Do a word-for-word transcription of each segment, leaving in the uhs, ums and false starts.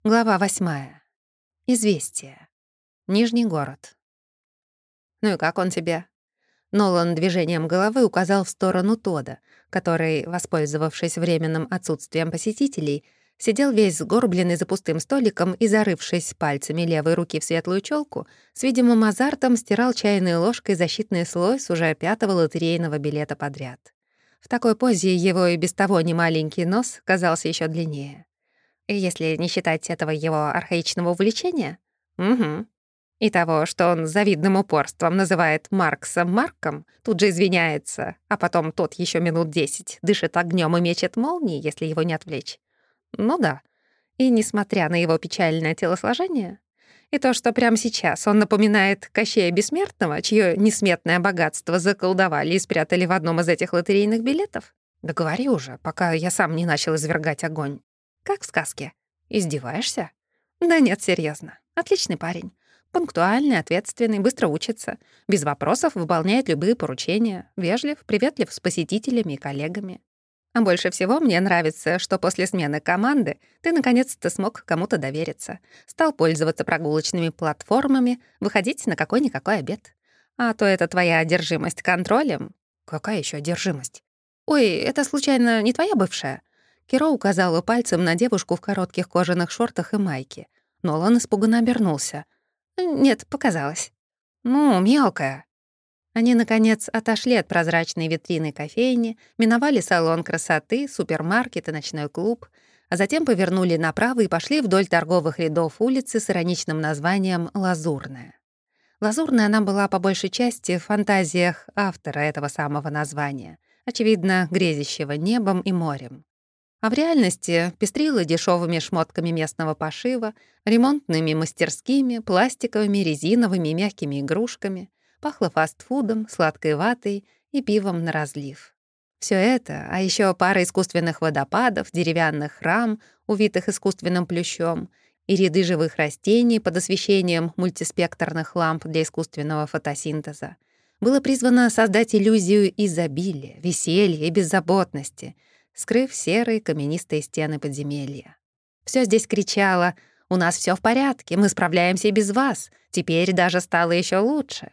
Глава восьмая. Известие. Нижний город. «Ну и как он тебе?» Нолан движением головы указал в сторону Тода, который, воспользовавшись временным отсутствием посетителей, сидел весь сгорбленный за пустым столиком и, зарывшись пальцами левой руки в светлую челку, с видимым азартом стирал чайной ложкой защитный слой с уже пятого лотерейного билета подряд. В такой позе его и без того немаленький нос казался еще длиннее. Если не считать этого его архаичного увлечения? Угу. И того, что он с завидным упорством называет Маркса Марком, тут же извиняется, а потом тот еще минут десять дышит огнем и мечет молнии, если его не отвлечь. Ну да. И несмотря на его печальное телосложение, и то, что прямо сейчас он напоминает Кощея Бессмертного, чье несметное богатство заколдовали и спрятали в одном из этих лотерейных билетов, да говори уже, пока я сам не начал извергать огонь. Как в сказке. Издеваешься? Да нет, серьезно. Отличный парень. Пунктуальный, ответственный, быстро учится. Без вопросов выполняет любые поручения. Вежлив, приветлив с посетителями и коллегами. А больше всего мне нравится, что после смены команды ты наконец-то смог кому-то довериться. Стал пользоваться прогулочными платформами, выходить на какой-никакой обед. А то это твоя одержимость контролем. Какая еще одержимость? Ой, это случайно не твоя бывшая? Киро указала пальцем на девушку в коротких кожаных шортах и майке. Нолан испуганно обернулся. «Нет, показалось». «Ну, мелкая». Они, наконец, отошли от прозрачной витрины кофейни, миновали салон красоты, супермаркет и ночной клуб, а затем повернули направо и пошли вдоль торговых рядов улицы с ироничным названием «Лазурная». Лазурная она была по большей части в фантазиях автора этого самого названия, очевидно, грезящего небом и морем. А в реальности пестрила дешевыми шмотками местного пошива, ремонтными мастерскими, пластиковыми, резиновыми и мягкими игрушками, пахло фастфудом, сладкой ватой и пивом на разлив. Все это, а еще пара искусственных водопадов, деревянных рам, увитых искусственным плющом, и ряды живых растений под освещением мультиспектрных ламп для искусственного фотосинтеза, было призвано создать иллюзию изобилия, веселья и беззаботности, скрыв серые каменистые стены подземелья. Все здесь кричало: «У нас все в порядке, мы справляемся и без вас, теперь даже стало еще лучше».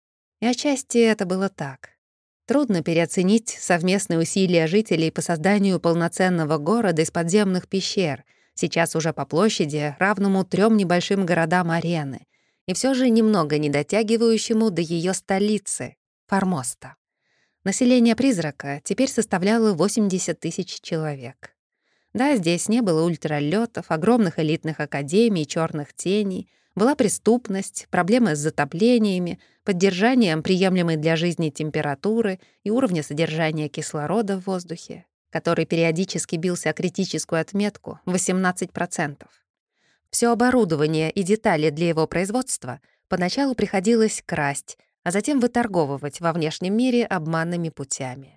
И отчасти это было так. Трудно переоценить совместные усилия жителей по созданию полноценного города из подземных пещер, сейчас уже по площади, равному трем небольшим городам арены, и все же немного не дотягивающему до ее столицы — Формоста. Население призрака теперь составляло восемьдесят тысяч человек. Да, здесь не было ультралётов, огромных элитных академий, черных теней, была преступность, проблемы с затоплениями, поддержанием приемлемой для жизни температуры и уровня содержания кислорода в воздухе, который периодически бился о критическую отметку — восемнадцать процентов. Все оборудование и детали для его производства поначалу приходилось красть, а затем выторговывать во внешнем мире обманными путями.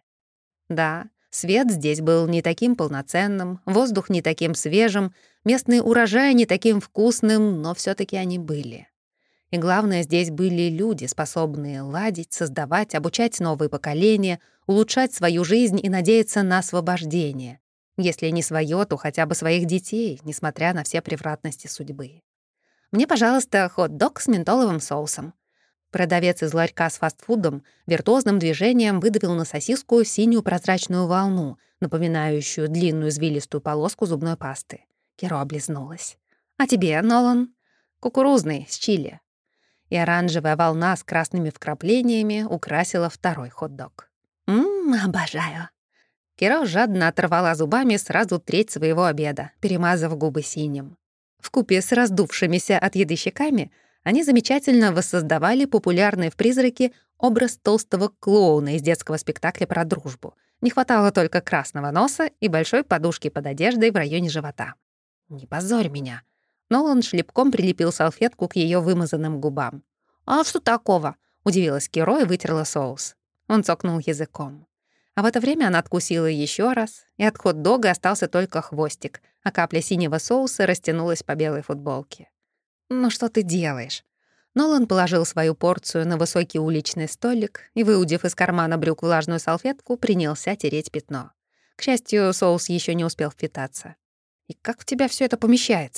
Да, свет здесь был не таким полноценным, воздух не таким свежим, местный урожай не таким вкусным, но все таки они были. И главное, здесь были люди, способные ладить, создавать, обучать новые поколения, улучшать свою жизнь и надеяться на освобождение. Если не своё, то хотя бы своих детей, несмотря на все превратности судьбы. «Мне, пожалуйста, хот-дог с ментоловым соусом». Продавец из ларька с фастфудом виртуозным движением выдавил на сосиску синюю прозрачную волну, напоминающую длинную извилистую полоску зубной пасты. Киро облизнулась. «А тебе, Нолан?» «Кукурузный, с чили». И оранжевая волна с красными вкраплениями украсила второй хот-дог. «Ммм, обожаю». Киро жадно оторвала зубами сразу треть своего обеда, перемазав губы синим. Вкупе с раздувшимися от еды щеками они замечательно воссоздавали популярный в «Призраке» образ толстого клоуна из детского спектакля про дружбу. Не хватало только красного носа и большой подушки под одеждой в районе живота. «Не позорь меня». Нолан шлепком прилепил салфетку к ее вымазанным губам. «А что такого?» — удивилась Киро и вытерла соус. Он цокнул языком. А в это время она откусила еще раз, и от хот-дога остался только хвостик, а капля синего соуса растянулась по белой футболке. «Ну что ты делаешь?» Нолан положил свою порцию на высокий уличный столик и, выудив из кармана брюк влажную салфетку, принялся тереть пятно. К счастью, соус еще не успел впитаться. «И как в тебя все это помещается?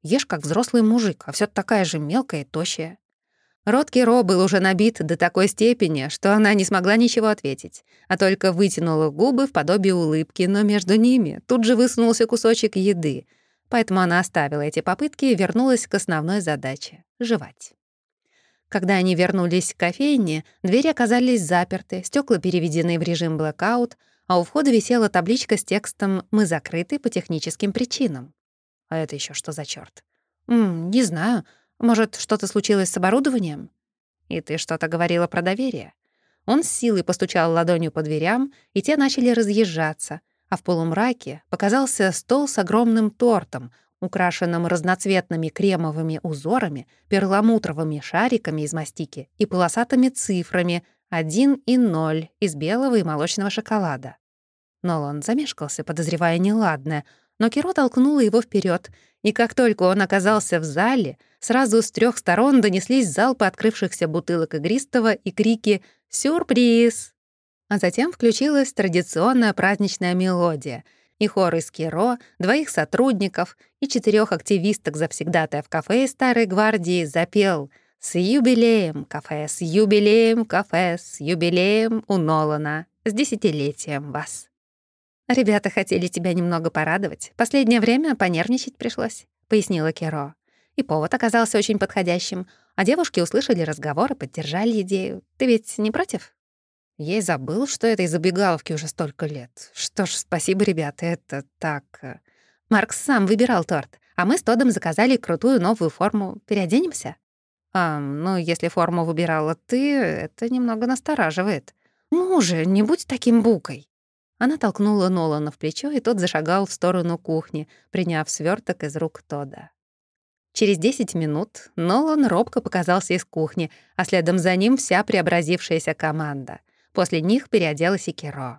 Ешь, как взрослый мужик, а всё такая же мелкая и тощая». Рот Киро был уже набит до такой степени, что она не смогла ничего ответить, а только вытянула губы в подобие улыбки, но между ними тут же высунулся кусочек еды, поэтому она оставила эти попытки и вернулась к основной задаче — жевать. Когда они вернулись к кофейне, двери оказались заперты, стекла переведены в режим блэкаут, а у входа висела табличка с текстом «Мы закрыты по техническим причинам». А это еще что за черт? «М, не знаю. Может, что-то случилось с оборудованием?» «И ты что-то говорила про доверие?» Он с силой постучал ладонью по дверям, и те начали разъезжаться, а в полумраке показался стол с огромным тортом, украшенным разноцветными кремовыми узорами, перламутровыми шариками из мастики и полосатыми цифрами один и ноль из белого и молочного шоколада. Нолан замешкался, подозревая неладное, но Киро толкнула его вперед, и как только он оказался в зале, сразу с трех сторон донеслись залпы открывшихся бутылок игристого и крики «Сюрприз!». А затем включилась традиционная праздничная мелодия, и хор из Киро, двоих сотрудников и четырех активисток завсегдатая в кафе из Старой Гвардии запел «С юбилеем, кафе, с юбилеем, кафе, с юбилеем у Нолана, с десятилетием вас». «Ребята хотели тебя немного порадовать. Последнее время понервничать пришлось», — пояснила Киро. И повод оказался очень подходящим, а девушки услышали разговор и поддержали идею. Ты ведь не против? Я и забыл, что этой забегаловке уже столько лет. Что ж, спасибо, ребята, это так... э. Маркс сам выбирал торт, а мы с Тодом заказали крутую новую форму. Переоденемся? А, ну, если форму выбирала ты, это немного настораживает. Ну же, не будь таким букой. Она толкнула Нолана в плечо, и тот зашагал в сторону кухни, приняв сверток из рук Тода. Через десять минут Нолан робко показался из кухни, а следом за ним вся преобразившаяся команда. После них переоделась и Киро.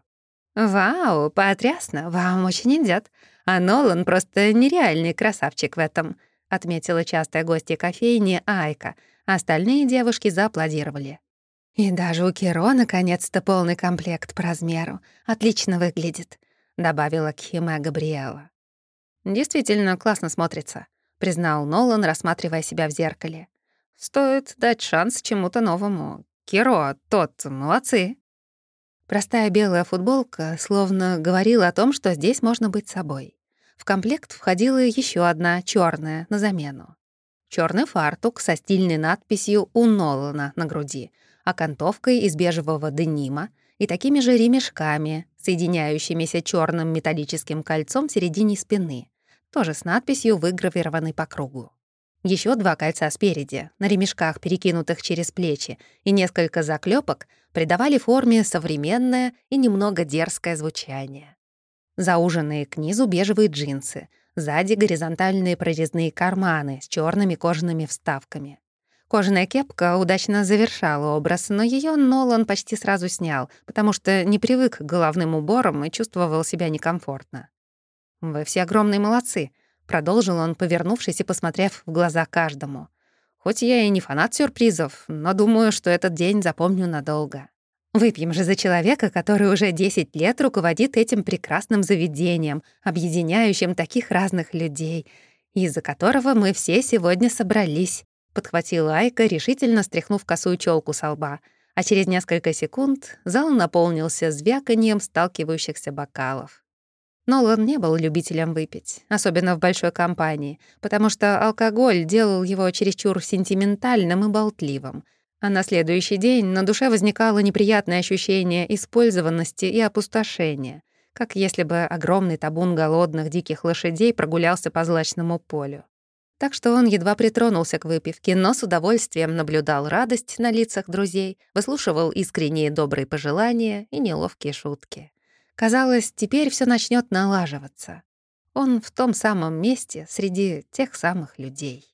«Вау, потрясно, вам очень идёт. А Нолан просто нереальный красавчик в этом», — отметила частая гостья кофейни Айка, а остальные девушки зааплодировали. «И даже у Киро наконец-то полный комплект по размеру. Отлично выглядит», — добавила Кхиме Габриэла. «Действительно классно смотрится», — признал Нолан, рассматривая себя в зеркале. «Стоит дать шанс чему-то новому. Киро, тот, молодцы». Простая белая футболка словно говорила о том, что здесь можно быть собой. В комплект входила еще одна, черная, на замену. Черный фартук со стильной надписью «У Нолана» на груди, окантовкой из бежевого денима и такими же ремешками, соединяющимися черным металлическим кольцом в середине спины, тоже с надписью, выгравированной по кругу. Еще два кольца спереди, на ремешках, перекинутых через плечи, и несколько заклепок придавали форме современное и немного дерзкое звучание. Зауженные к низу бежевые джинсы, сзади горизонтальные прорезные карманы с черными кожаными вставками. Кожаная кепка удачно завершала образ, но ее Нолан почти сразу снял, потому что не привык к головным уборам и чувствовал себя некомфортно. «Вы все огромные молодцы», — продолжил он, повернувшись и посмотрев в глаза каждому. «Хоть я и не фанат сюрпризов, но думаю, что этот день запомню надолго. Выпьем же за человека, который уже десять лет руководит этим прекрасным заведением, объединяющим таких разных людей, из-за которого мы все сегодня собрались», — подхватила Айка, решительно стряхнув косую челку со лба, а через несколько секунд зал наполнился звяканьем сталкивающихся бокалов. Нолан не был любителем выпить, особенно в большой компании, потому что алкоголь делал его чересчур сентиментальным и болтливым, а на следующий день на душе возникало неприятное ощущение использованности и опустошения, как если бы огромный табун голодных диких лошадей прогулялся по злачному полю. Так что он едва притронулся к выпивке, но с удовольствием наблюдал радость на лицах друзей, выслушивал искренние добрые пожелания и неловкие шутки. Казалось, теперь все начнет налаживаться. Он в том самом месте среди тех самых людей.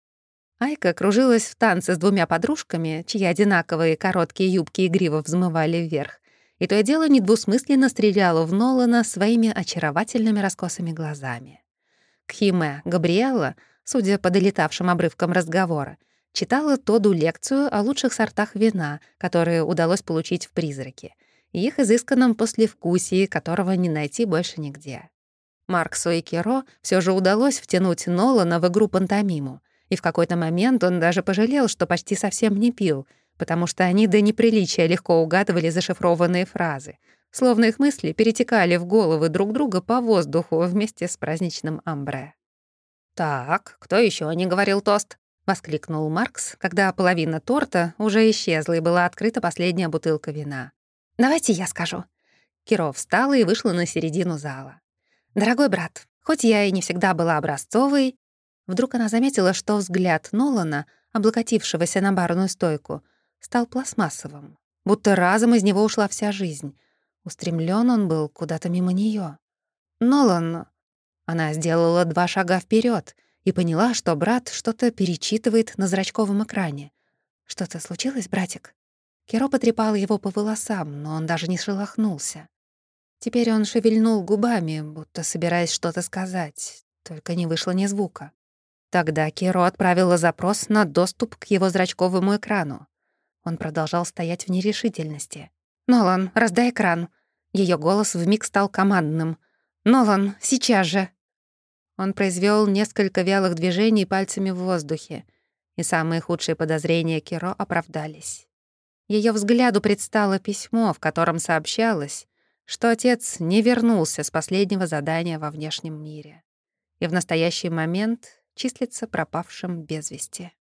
Айка кружилась в танце с двумя подружками, чьи одинаковые короткие юбки игриво взмывали вверх, и то и дело недвусмысленно стреляла в Нолана своими очаровательными раскосыми глазами. Кхиме Габриэла, судя по долетавшим обрывкам разговора, читала Тоду лекцию о лучших сортах вина, которые удалось получить в «Призраке», и их изысканном послевкусии, которого не найти больше нигде. Марксу и Киро все же удалось втянуть Нолана в игру пантомиму, и в какой-то момент он даже пожалел, что почти совсем не пил, потому что они до неприличия легко угадывали зашифрованные фразы, словно их мысли перетекали в головы друг друга по воздуху вместе с праздничным амбре. «Так, кто еще не говорил тост?» — воскликнул Маркс, когда половина торта уже исчезла и была открыта последняя бутылка вина. «Давайте я скажу». Киро встала и вышла на середину зала. «Дорогой брат, хоть я и не всегда была образцовой...» Вдруг она заметила, что взгляд Нолана, облокотившегося на барную стойку, стал пластмассовым, будто разом из него ушла вся жизнь. Устремлен он был куда-то мимо нее. «Нолан...» Она сделала два шага вперед и поняла, что брат что-то перечитывает на зрачковом экране. «Что-то случилось, братик?» Киро потрепала его по волосам, но он даже не шелохнулся. Теперь он шевельнул губами, будто собираясь что-то сказать, только не вышло ни звука. Тогда Киро отправила запрос на доступ к его зрачковому экрану. Он продолжал стоять в нерешительности. «Нолан, раздай экран!» Её голос вмиг стал командным. «Нолан, сейчас же!» Он произвёл несколько вялых движений пальцами в воздухе, и самые худшие подозрения Киро оправдались. Её взгляду предстало письмо, в котором сообщалось, что отец не вернулся с последнего задания во внешнем мире и в настоящий момент числится пропавшим без вести.